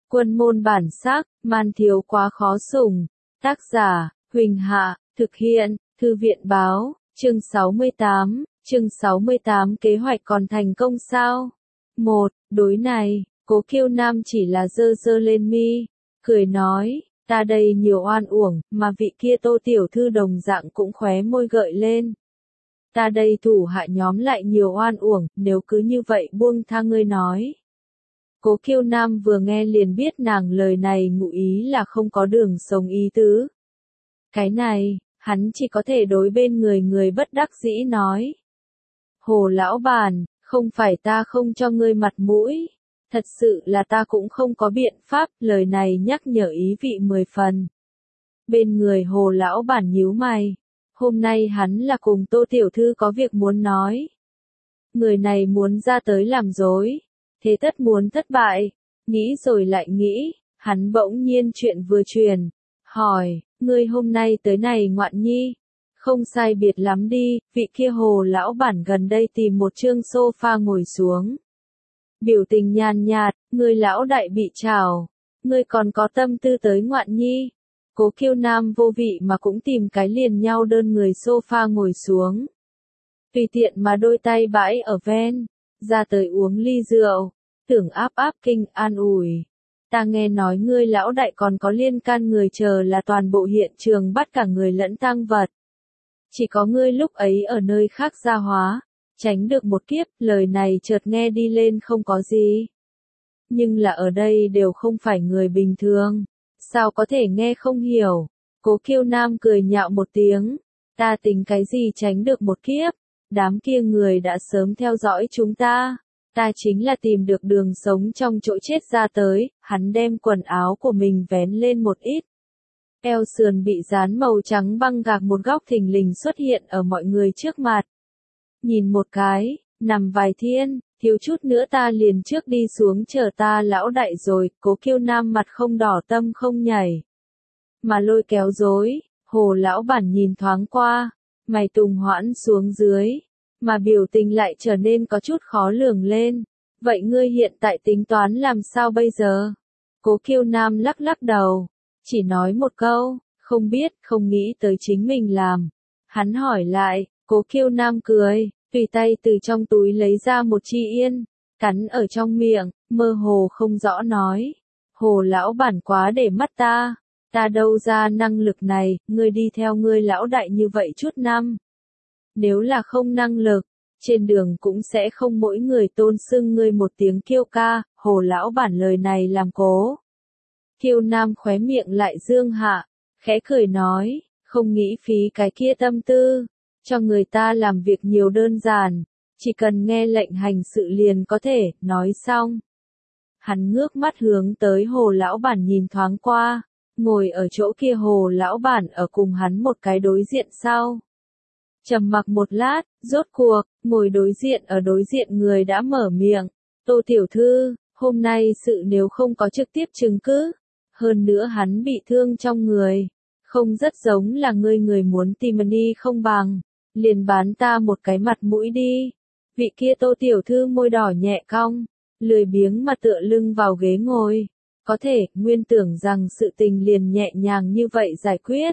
Quân môn bản sắc, man thiếu quá khó sủng. Tác giả, Huỳnh Hạ, thực hiện, Thư viện báo, chương 68, kế hoạch còn thành công sao? 1. Đối này, Cố Kiêu Nam chỉ là giơ giơ lên mi, cười nói, ta đây nhiều oan uổng, mà vị kia Tô tiểu thư đồng dạng cũng khóe môi gợi lên. Ta đây thủ hạ nhóm lại nhiều oan uổng, nếu cứ như vậy buông tha ngươi nói. Cố Kiêu Nam vừa nghe liền biết nàng lời này ngụ ý là không có đường sống ý tứ. Cái này, hắn chỉ có thể đối bên người bất đắc dĩ nói. Hồ lão bản, không phải ta không cho ngươi mặt mũi, thật sự là ta cũng không có biện pháp, lời này nhắc nhở ý vị 10 phần. Bên người Hồ lão bản nhíu mày, hôm nay hắn là cùng Tô tiểu thư có việc muốn nói. Người này muốn ra tới làm dối, thế tất muốn thất bại, nghĩ rồi lại nghĩ, hắn bỗng nhiên chuyện vừa truyền, hỏi, ngươi hôm nay tới này ngoạn nhi, không sai biệt lắm đi, vị kia Hồ lão bản gần đây tìm một chương sofa ngồi xuống. Biểu tình nhàn nhạt, ngươi lão đại bị trào, ngươi còn có tâm tư tới ngoạn nhi. Cố Kiêu Nam vô vị mà cũng tìm cái liền nhau đơn người sofa ngồi xuống. Tùy tiện mà đôi tay bãi ở ven, ra tới uống ly rượu, tưởng áp kinh an ủi. Ta nghe nói ngươi lão đại còn có liên can người chờ là toàn bộ hiện trường bắt cả người lẫn tang vật. Chỉ có ngươi lúc ấy ở nơi khác gia hóa, tránh được một kiếp, lời này chợt nghe đi lên không có gì. Nhưng là ở đây đều không phải người bình thường, sao có thể nghe không hiểu. Cố Kiêu Nam cười nhạo một tiếng, ta tính cái gì tránh được một kiếp, đám kia người đã sớm theo dõi chúng ta. Ta chính là tìm được đường sống trong chỗ chết ra tới, hắn đem quần áo của mình vén lên một ít. Eo sườn bị dán màu trắng băng gạc một góc thình lình xuất hiện ở mọi người trước mặt. Nhìn một cái, nằm vài thiên, thiếu chút nữa ta liền trước đi xuống chờ ta lão đại rồi, Cố Kiêu Nam mặt không đỏ tâm không nhảy. Mà lôi kéo dối, Hồ lão bản nhìn thoáng qua, mày tùng hoãn xuống dưới. Mà biểu tình lại trở nên có chút khó lường lên. Vậy ngươi hiện tại tính toán làm sao bây giờ? Cố Kiêu Nam lắc lắc đầu, chỉ nói một câu, không biết, không nghĩ tới chính mình làm. Hắn hỏi lại, Cố Kiêu Nam cười, tùy tay từ trong túi lấy ra một chi yên, cắn ở trong miệng, mơ hồ không rõ nói. Hồ lão bản quá để mắt ta đâu ra năng lực này, ngươi đi theo ngươi lão đại như vậy chút năm. Nếu là không năng lực, trên đường cũng sẽ không mỗi người tôn xưng ngươi một tiếng Kiêu ca, Hồ lão bản lời này làm Cố Kiêu Nam khóe miệng lại dương hạ, khẽ cười nói, không nghĩ phí cái kia tâm tư, cho người ta làm việc nhiều đơn giản, chỉ cần nghe lệnh hành sự liền có thể, nói xong. Hắn ngước mắt hướng tới Hồ lão bản nhìn thoáng qua, ngồi ở chỗ kia Hồ lão bản ở cùng hắn một cái đối diện sau. Trầm mặc một lát, rốt cuộc, ngồi đối diện người đã mở miệng. Tô tiểu thư, hôm nay sự nếu không có trực tiếp chứng cứ, hơn nữa hắn bị thương trong người, không rất giống là người muốn tìm đi không bằng, liền bán ta một cái mặt mũi đi. Vị kia Tô tiểu thư môi đỏ nhẹ cong, lười biếng mà tựa lưng vào ghế ngồi. Có thể, nguyên tưởng rằng sự tình liền nhẹ nhàng như vậy giải quyết.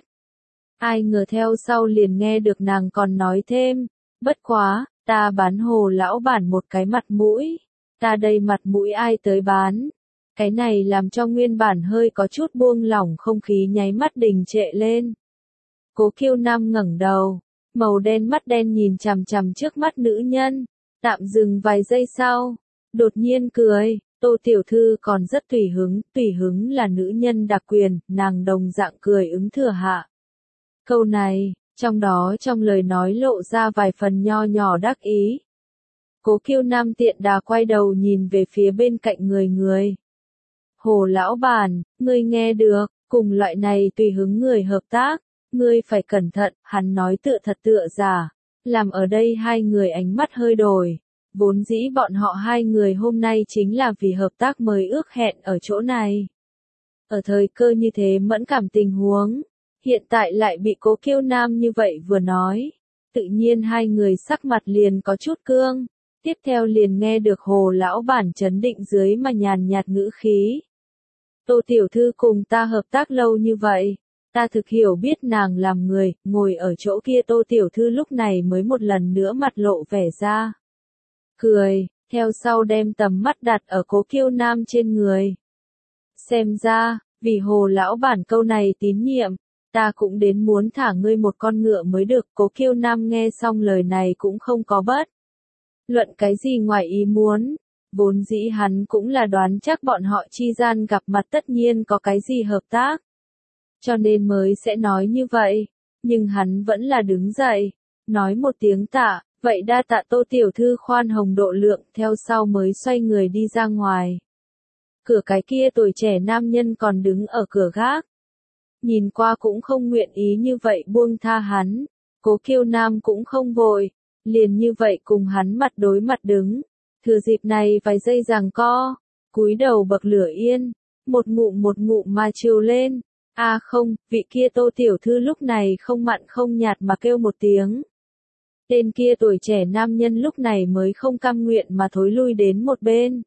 Ai ngờ theo sau liền nghe được nàng còn nói thêm, bất quá, ta bán Hồ lão bản một cái mặt mũi, ta đây mặt mũi ai tới bán. Cái này làm cho nguyên bản hơi có chút buông lỏng không khí nháy mắt đình trệ lên. Cố Kiêu Nam ngẩng đầu, màu đen mắt đen nhìn chằm chằm trước mắt nữ nhân, tạm dừng vài giây sau, đột nhiên cười, Tô tiểu thư còn rất tùy hứng là nữ nhân đặc quyền, nàng đồng dạng cười ứng thừa hạ. Câu này, trong đó trong lời nói lộ ra vài phần nho nhỏ đắc ý. Cố Kiêu Nam tiện đà quay đầu nhìn về phía bên cạnh người. Hồ lão bản, ngươi nghe được, cùng loại này tùy hứng người hợp tác, ngươi phải cẩn thận, hắn nói tựa thật tựa giả, làm ở đây hai người ánh mắt hơi đổi. Vốn dĩ bọn họ hai người hôm nay chính là vì hợp tác mới ước hẹn ở chỗ này. Ở thời cơ như thế mẫn cảm tình huống, hiện tại lại bị Cố Kiêu Nam như vậy vừa nói, tự nhiên hai người sắc mặt liền có chút cương, tiếp theo liền nghe được Hồ lão bản chấn định dưới mà nhàn nhạt ngữ khí. Tô tiểu thư cùng ta hợp tác lâu như vậy, ta thực hiểu biết nàng làm người, ngồi ở chỗ kia Tô tiểu thư lúc này mới một lần nữa mặt lộ vẻ ra. Cười, theo sau đem tầm mắt đặt ở Cố Kiêu Nam trên người. Xem ra, vì Hồ lão bản câu này tín nhiệm, ta cũng đến muốn thả ngươi một con ngựa mới được. Cố Kiêu Nam nghe xong lời này cũng không có bất luận cái gì ngoài ý muốn, vốn dĩ hắn cũng là đoán chắc bọn họ chi gian gặp mặt tất nhiên có cái gì hợp tác, cho nên mới sẽ nói như vậy, nhưng hắn vẫn là đứng dậy, nói một tiếng tạ, vậy đa tạ Tô tiểu thư khoan hồng độ lượng, theo sau mới xoay người đi ra ngoài. Cửa cái kia tuổi trẻ nam nhân còn đứng ở cửa gác, nhìn qua cũng không nguyện ý như vậy buông tha hắn. Cố Kiêu Nam cũng không vội, liền như vậy cùng hắn mặt đối mặt đứng, thừa dịp này vài giây giằng co, cúi đầu bậc lửa yên, một ngụm mà chiều lên. À không, vị kia Tô tiểu thư lúc này không mặn không nhạt mà kêu một tiếng. Tên kia tuổi trẻ nam nhân lúc này mới không cam nguyện mà thối lui đến một bên.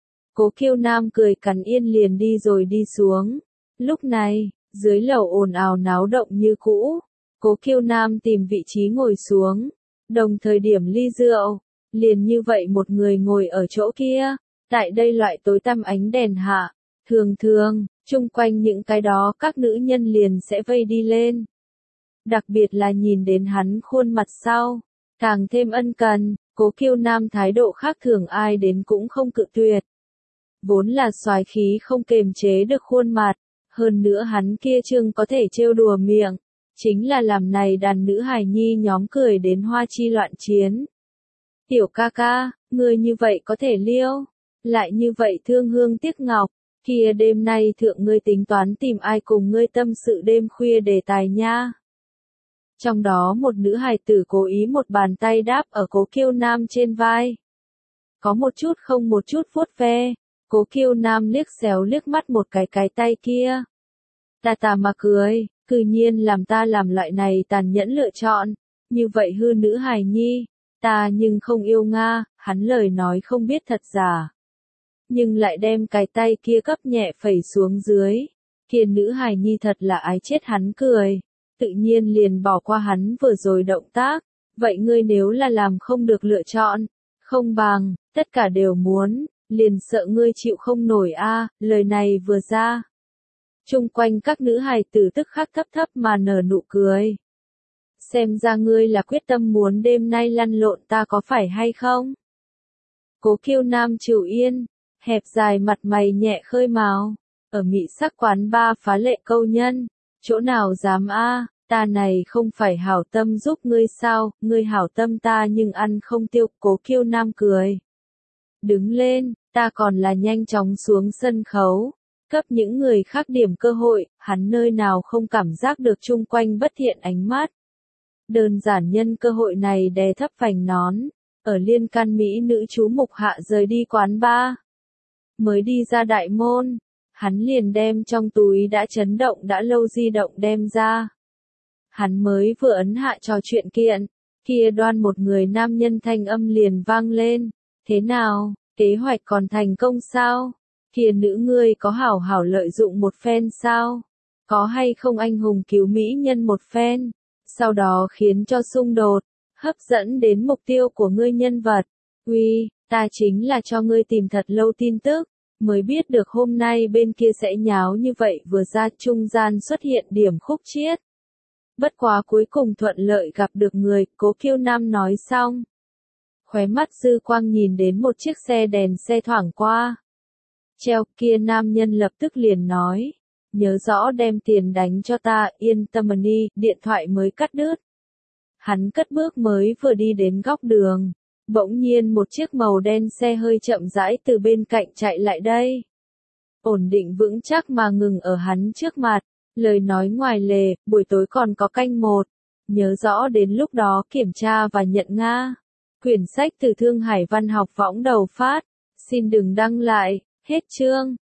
Cố Kiêu Nam cười cắn yên liền đi rồi đi xuống. Lúc này, dưới lầu ồn ào náo động như cũ. Cố Kiêu Nam tìm vị trí ngồi xuống, đồng thời điểm ly rượu, liền như vậy một người ngồi ở chỗ kia. Tại đây loại tối tăm ánh đèn hạ, thường thường, chung quanh những cái đó các nữ nhân liền sẽ vây đi lên. Đặc biệt là nhìn đến hắn khuôn mặt sau, càng thêm ân cần. Cố Kiêu Nam thái độ khác thường ai đến cũng không cự tuyệt. Vốn là soái khí không kềm chế được khuôn mặt, hơn nữa hắn kia trương có thể trêu đùa miệng, chính là làm này đàn nữ hài nhi nhóm cười đến hoa chi loạn chiến. Tiểu ca ca, ngươi như vậy có thể liêu, lại như vậy thương hương tiếc ngọc, kia đêm nay thượng ngươi tính toán tìm ai cùng ngươi tâm sự đêm khuya đề tài nha. Trong đó một nữ hài tử cố ý một bàn tay đáp ở Cố Kiêu Nam trên vai. Có một chút không một chút vuốt ve. Cố Kiêu Nam liếc xéo liếc mắt một cái tay kia. Ta mà cười, cư nhiên làm ta làm loại này tàn nhẫn lựa chọn, như vậy hư nữ hài nhi, ta nhưng không yêu Nga, hắn lời nói không biết thật giả. Nhưng lại đem cái tay kia cấp nhẹ phẩy xuống dưới, kia nữ hài nhi thật là ái chết hắn cười, tự nhiên liền bỏ qua hắn vừa rồi động tác, vậy ngươi nếu là làm không được lựa chọn, không bằng, tất cả đều muốn. Liền sợ ngươi chịu không nổi a. Lời này vừa ra. Chung quanh các nữ hài tử tức khắc thấp thấp mà nở nụ cười. Xem ra ngươi là quyết tâm muốn đêm nay lăn lộn ta có phải hay không? Cố Kiêu Nam chịu yên, hẹp dài mặt mày nhẹ khơi màu, ở mị sắc quán ba phá lệ câu nhân, chỗ nào dám a, ta này không phải hảo tâm giúp ngươi sao, ngươi hảo tâm ta nhưng ăn không tiêu. Cố Kiêu Nam cười. Đứng lên, ta còn là nhanh chóng xuống sân khấu, cấp những người khác điểm cơ hội, hắn nơi nào không cảm giác được chung quanh bất thiện ánh mắt. Đơn giản nhân cơ hội này đè thấp vành nón, ở liên can mỹ nữ chú mục hạ rời đi quán bar. Mới đi ra đại môn, hắn liền đem trong túi đã chấn động đã lâu di động đem ra. Hắn mới vừa ấn hạ trò chuyện kiện, kia đoan một người nam nhân thanh âm liền vang lên. Thế nào, kế hoạch còn thành công sao? Kia nữ ngươi có hảo hảo lợi dụng một phen sao? Có hay không anh hùng cứu mỹ nhân một phen? Sau đó khiến cho xung đột, hấp dẫn đến mục tiêu của ngươi nhân vật. Uy, ta chính là cho ngươi tìm thật lâu tin tức, mới biết được hôm nay bên kia sẽ nháo như vậy vừa ra trung gian xuất hiện điểm khúc chiết. Bất quá cuối cùng thuận lợi gặp được người, Cố Kiêu Nam nói xong. Khóe mắt dư quang nhìn đến một chiếc xe đèn xe thoảng qua. Treo kia nam nhân lập tức liền nói. Nhớ rõ đem tiền đánh cho ta, yên tâm đi, điện thoại mới cắt đứt. Hắn cất bước mới vừa đi đến góc đường. Bỗng nhiên một chiếc màu đen xe hơi chậm rãi từ bên cạnh chạy lại đây. Ổn định vững chắc mà ngừng ở hắn trước mặt. Lời nói ngoài lề, buổi tối còn có canh một. Nhớ rõ đến lúc đó kiểm tra và nhận Nga. Quyển sách từ Thương Hải Văn học võng đầu phát. Xin đừng đăng lại. Hết chương.